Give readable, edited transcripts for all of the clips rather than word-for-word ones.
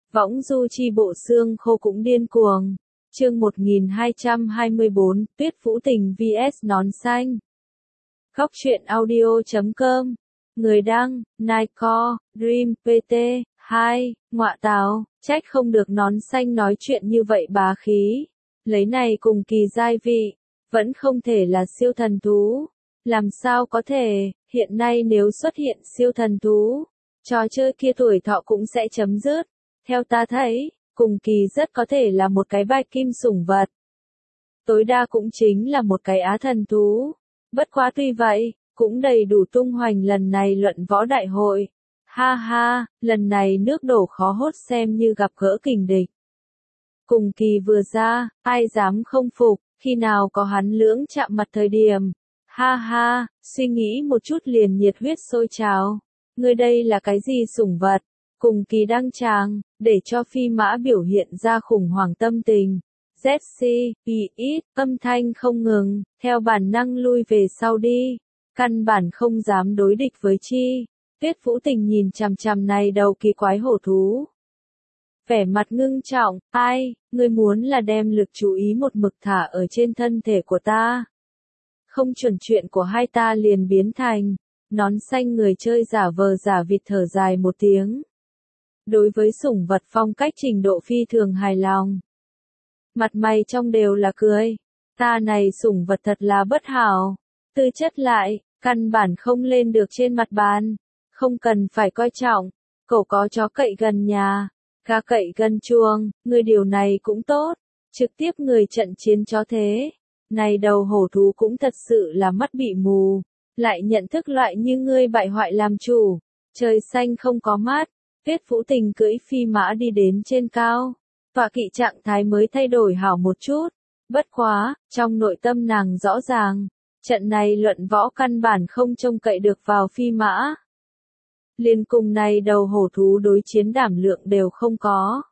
Võng du chi bộ xương khô cũng điên cuồng. Chương 1224, Tuyết Vũ Tình vs Nón Xanh. Góc truyện audio.com. Người đăng, Nightcore, Dream, PT, 2, ngọa tào, trách không được Nón Xanh nói chuyện như vậy bá khí. Lấy này cùng kỳ giai vị, vẫn không thể là siêu thần thú. Làm sao có thể, hiện nay nếu xuất hiện siêu thần thú, trò chơi kia tuổi thọ cũng sẽ chấm dứt. Theo ta thấy, cùng kỳ rất có thể là một cái bạch kim sủng vật. Tối đa cũng chính là một cái á thần thú. Bất quá tuy vậy, cũng đầy đủ tung hoành lần này luận võ đại hội. Ha ha, lần này nước đổ khó hốt xem như gặp gỡ kình địch. Cùng kỳ vừa ra, ai dám không phục, khi nào có hắn lưỡng chạm mặt thời điểm. Ha ha, suy nghĩ một chút liền nhiệt huyết sôi trào. Ngươi đây là cái gì sủng vật? Cùng kỳ đăng tràng, để cho phi mã biểu hiện ra khủng hoảng tâm tình. ZC, ít, âm thanh không ngừng, theo bản năng lui về sau đi. Căn bản không dám đối địch với chi. Tuyết Vũ Tình nhìn chằm chằm này đầu kỳ quái hổ thú. Vẻ mặt ngưng trọng, ai, ngươi muốn là đem lực chú ý một mực thả ở trên thân thể của ta. Không chuẩn chuyện của hai ta liền biến thành. Nón xanh người chơi giả vờ giả vịt thở dài một tiếng. Đối với sủng vật phong cách trình độ phi thường hài lòng. Mặt mày trong đều là cười. Ta này sủng vật thật là bất hảo. Tư chất lại, căn bản không lên được trên mặt bàn. Không cần phải coi trọng. Cậu có chó cậy gần nhà. Cá cậy gần chuồng. Người điều này cũng tốt. Trực tiếp người trận chiến chó thế. Này đầu hổ thú cũng thật sự là mắt bị mù. Lại nhận thức loại như ngươi bại hoại làm chủ. Trời xanh không có mắt. Tuyết Vũ Tình cưỡi phi mã đi đến trên cao. Tọa kỵ trạng thái mới thay đổi hảo một chút. Bất quá, trong nội tâm nàng rõ ràng. Trận này luận võ căn bản không trông cậy được vào phi mã. Liên cùng này đầu hổ thú đối chiến đảm lượng đều không có.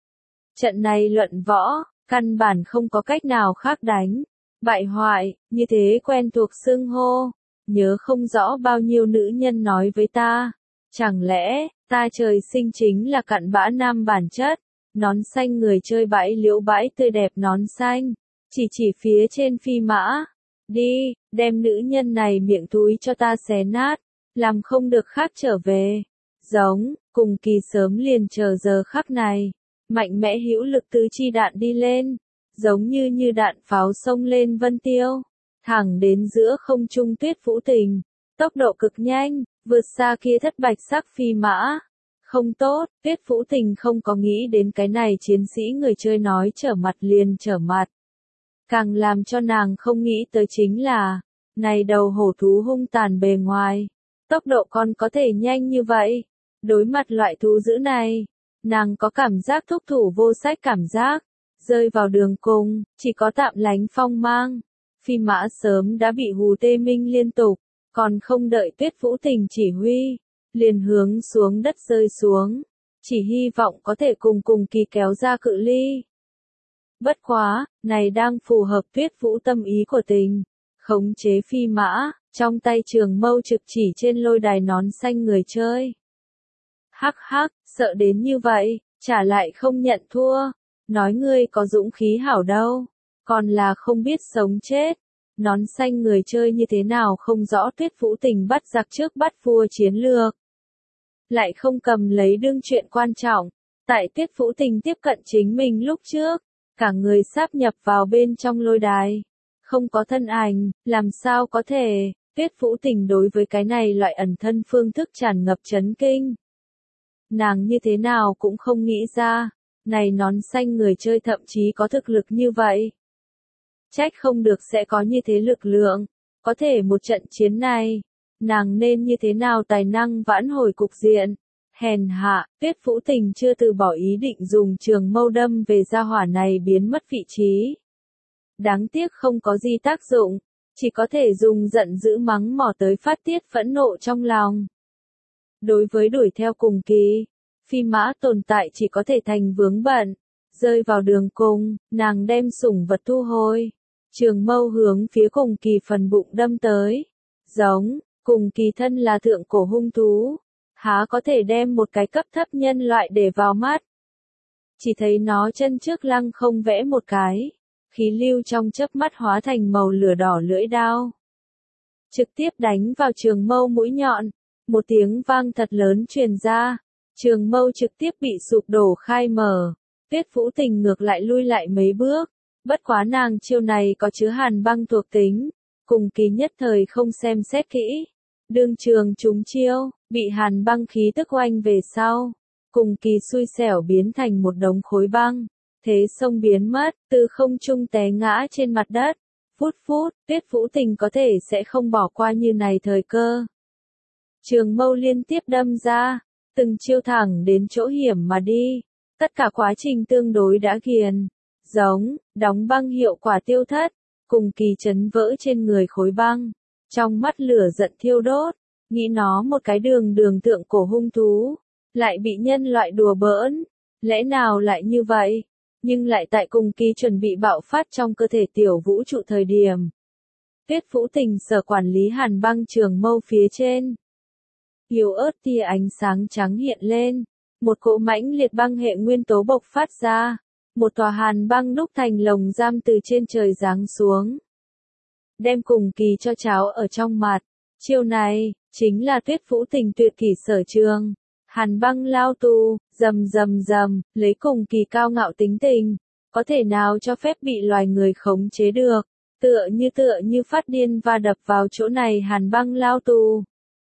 Trận này luận võ, căn bản không có cách nào khác đánh. Bại hoại, như thế quen thuộc xưng hô. Nhớ không rõ bao nhiêu nữ nhân nói với ta. Chẳng lẽ, ta trời sinh chính là cặn bã nam bản chất. Nón xanh người chơi bãi liễu bãi tươi đẹp nón xanh. Chỉ phía trên phi mã. Đi, đem nữ nhân này miệng túi cho ta xé nát. Làm không được khác trở về. Giống, cùng kỳ sớm liền chờ giờ khắc này. Mạnh mẽ hữu lực tứ chi đạn đi lên. Giống như đạn pháo xông lên vân tiêu. Thẳng đến giữa không trung Tuyết Vũ Tình. Tốc độ cực nhanh, vượt xa kia thất bạch sắc phi mã. Không tốt, Tuyết Vũ Tình không có nghĩ đến cái này chiến sĩ người chơi nói trở mặt liền trở mặt. Càng làm cho nàng không nghĩ tới chính là, này đầu hổ thú hung tàn bề ngoài. Tốc độ còn có thể nhanh như vậy. Đối mặt loại thú dữ này, nàng có cảm giác thúc thủ vô sách cảm giác. Rơi vào đường cùng, chỉ có tạm lánh phong mang. Phi mã sớm đã bị hù tê minh liên tục, còn không đợi Tuyết Vũ Tình chỉ huy, liền hướng xuống đất rơi xuống, chỉ hy vọng có thể cùng kỳ kéo ra cự ly. Bất quá, này đang phù hợp Tuyết Vũ tâm ý của tình, khống chế phi mã, trong tay trường mâu trực chỉ trên lôi đài nón xanh người chơi. Hắc hắc, sợ đến như vậy, trả lại không nhận thua, nói ngươi có dũng khí hảo đâu, còn là không biết sống chết. Nón xanh người chơi như thế nào không rõ Tuyết Vũ Tình bắt giặc trước bắt vua chiến lược. Lại không cầm lấy đương chuyện quan trọng. Tại Tuyết Vũ Tình tiếp cận chính mình lúc trước, cả người sáp nhập vào bên trong lôi đài. Không có thân ảnh, làm sao có thể, Tuyết Vũ Tình đối với cái này loại ẩn thân phương thức tràn ngập chấn kinh. Nàng như thế nào cũng không nghĩ ra, này nón xanh người chơi thậm chí có thực lực như vậy. Trách không được sẽ có như thế lực lượng, có thể một trận chiến này, nàng nên như thế nào tài năng vãn hồi cục diện. Hèn hạ, Tuyết Vũ Tình chưa từ bỏ ý định dùng trường mâu đâm về gia hỏa này biến mất vị trí. Đáng tiếc không có gì tác dụng, chỉ có thể dùng giận dữ mắng mỏ tới phát tiết phẫn nộ trong lòng. Đối với đuổi theo cùng kỳ, phi mã tồn tại chỉ có thể thành vướng bận, rơi vào đường cùng, nàng đem sủng vật thu hồi. Trường mâu hướng phía cùng kỳ phần bụng đâm tới. Giống, cùng kỳ thân là thượng cổ hung thú. Há có thể đem một cái cấp thấp nhân loại để vào mắt. chỉ thấy nó chân trước lăng không vẽ một cái, khí lưu trong chớp mắt hóa thành màu lửa đỏ lưỡi đao. Trực tiếp đánh vào trường mâu mũi nhọn, một tiếng vang thật lớn truyền ra, trường mâu trực tiếp bị sụp đổ khai mở, Tuyết Vũ Tình ngược lại lui lại mấy bước, bất quá nàng chiêu này có chứa hàn băng thuộc tính, Cùng Kỳ nhất thời không xem xét kỹ, đương trường trúng chiêu, bị hàn băng khí tức oanh về sau, Cùng Kỳ xui xẻo biến thành một đống khối băng, thế sông biến mất, từ không trung té ngã trên mặt đất. Phút phút, Tuyết Vũ Tình có thể sẽ không bỏ qua như này thời cơ. Trường mâu liên tiếp đâm ra, từng chiêu thẳng đến chỗ hiểm mà đi. Tất cả quá trình tương đối đã ghiền, giống, đóng băng hiệu quả tiêu thất, Cùng Kỳ chấn vỡ trên người khối băng. Trong mắt lửa giận thiêu đốt, nghĩ nó một cái đường thượng cổ hung thú, lại bị nhân loại đùa bỡn, lẽ nào lại như vậy? Nhưng lại tại Cùng Kỳ chuẩn bị bạo phát trong cơ thể tiểu vũ trụ thời điểm. Tuyết Vũ Tình sở quản lý hàn băng trường mâu phía trên. Yếu ớt tia ánh sáng trắng hiện lên, một cỗ mãnh liệt băng hệ nguyên tố bộc phát ra, một tòa hàn băng đúc thành lồng giam từ trên trời giáng xuống. Đem Cùng Kỳ cho cháo ở trong mặt, chiêu này, chính là Tuyết Vũ Tình tuyệt kỷ sở trường. Hàn băng lao tù, rầm, lấy Cùng Kỳ cao ngạo tính tình, có thể nào cho phép bị loài người khống chế được, tựa như phát điên và đập vào chỗ này hàn băng lao tù.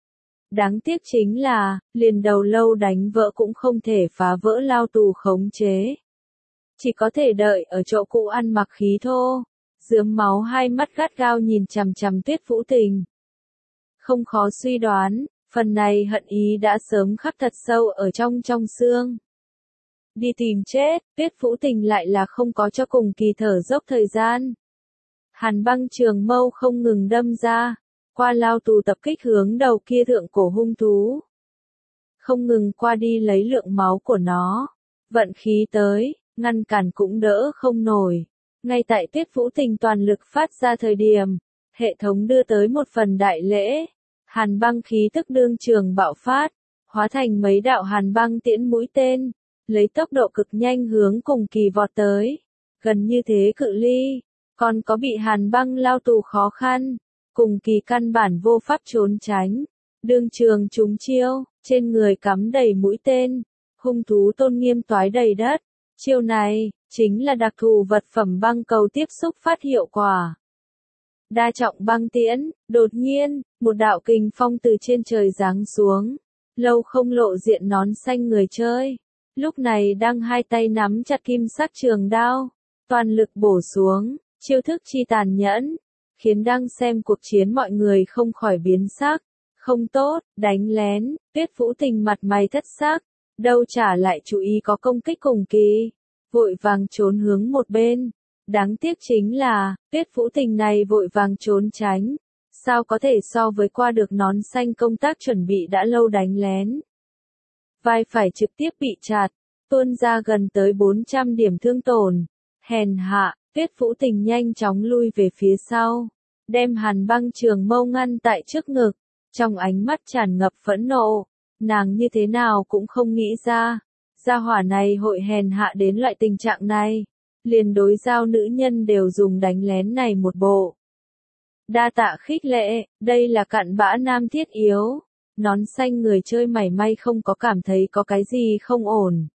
Đáng tiếc chính là, liền đầu lâu đánh vỡ cũng không thể phá vỡ lao tù khống chế. Chỉ có thể đợi ở chỗ cũ ăn mặc khí thô, rướm máu hai mắt gắt gao nhìn chằm chằm Tuyết Vũ Tình. Không khó suy đoán, phần này hận ý đã sớm khắc thật sâu ở trong xương. Đi tìm chết, Tuyết Vũ Tình lại là không có cho Cùng Kỳ thở dốc thời gian. Hàn băng trường mâu không ngừng đâm ra, qua lao tù tập kích hướng đầu kia thượng cổ hung thú. Không ngừng qua đi lấy lượng máu của nó. Vận khí tới, ngăn cản cũng đỡ không nổi. Ngay tại Tuyết Vũ Tình toàn lực phát ra thời điểm, hệ thống đưa tới một phần đại lễ. Hàn băng khí tức đương trường bạo phát, hóa thành mấy đạo hàn băng tiễn mũi tên, lấy tốc độ cực nhanh hướng Cùng Kỳ vọt tới. Gần như thế cự ly, còn có bị hàn băng lao tù khó khăn, Cùng Kỳ căn bản vô pháp trốn tránh. Đương trường trúng chiêu, trên người cắm đầy mũi tên, hung thú tôn nghiêm toái đầy đất. Chiêu này, chính là đặc thù vật phẩm băng cầu tiếp xúc phát hiệu quả. Đa trọng băng tiễn, đột nhiên, một đạo kình phong từ trên trời giáng xuống. Lâu không lộ diện nón xanh người chơi. Lúc này đang hai tay nắm chặt kim sắc trường đao. Toàn lực bổ xuống, chiêu thức chi tàn nhẫn. Khiến đang xem cuộc chiến mọi người không khỏi biến sắc. Không tốt, đánh lén, Tuyết Vũ Tình mặt mày thất sắc. Đâu trả lại chú ý có công kích Cùng Kỳ. Vội vàng trốn hướng một bên. Đáng tiếc chính là, Tuyết Vũ Tình này vội vàng trốn tránh. Sao có thể so với qua được nón xanh công tác chuẩn bị đã lâu đánh lén. Vai phải trực tiếp bị chặt, tuôn ra gần tới 400 điểm thương tổn. Hèn hạ, Tuyết Vũ Tình nhanh chóng lui về phía sau. Đem hàn băng trường mâu ngăn tại trước ngực. Trong ánh mắt tràn ngập phẫn nộ. Nàng như thế nào cũng không nghĩ ra. Gia hỏa này hội hèn hạ đến loại tình trạng này. Liền đối giao nữ nhân đều dùng đánh lén này một bộ. Đa tạ khích lệ, đây là cặn bã nam thiết yếu. Nón xanh người chơi mảy may không có cảm thấy có cái gì không ổn.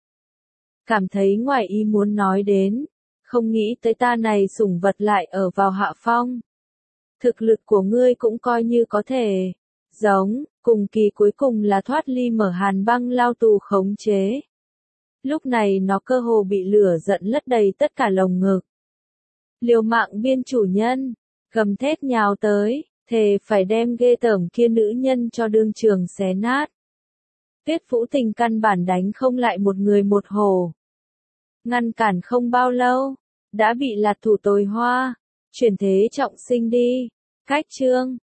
Cảm thấy ngoài ý muốn nói đến. Không nghĩ tới ta này sủng vật lại ở vào hạ phong. Thực lực của ngươi cũng coi như có thể. Giống, Cùng Kỳ cuối cùng là thoát ly mở hàn băng lao tù khống chế. Lúc này nó cơ hồ bị lửa giận lất đầy tất cả lồng ngực. Liều mạng biên chủ nhân, gầm thét nhào tới, thề phải đem ghê tởm kia nữ nhân cho đương trường xé nát. Tuyết Vũ Tình căn bản đánh không lại một người một hổ. Ngăn cản không bao lâu, đã bị lạt thủ tồi hoa, chuyển thế trọng sinh đi. Cách chương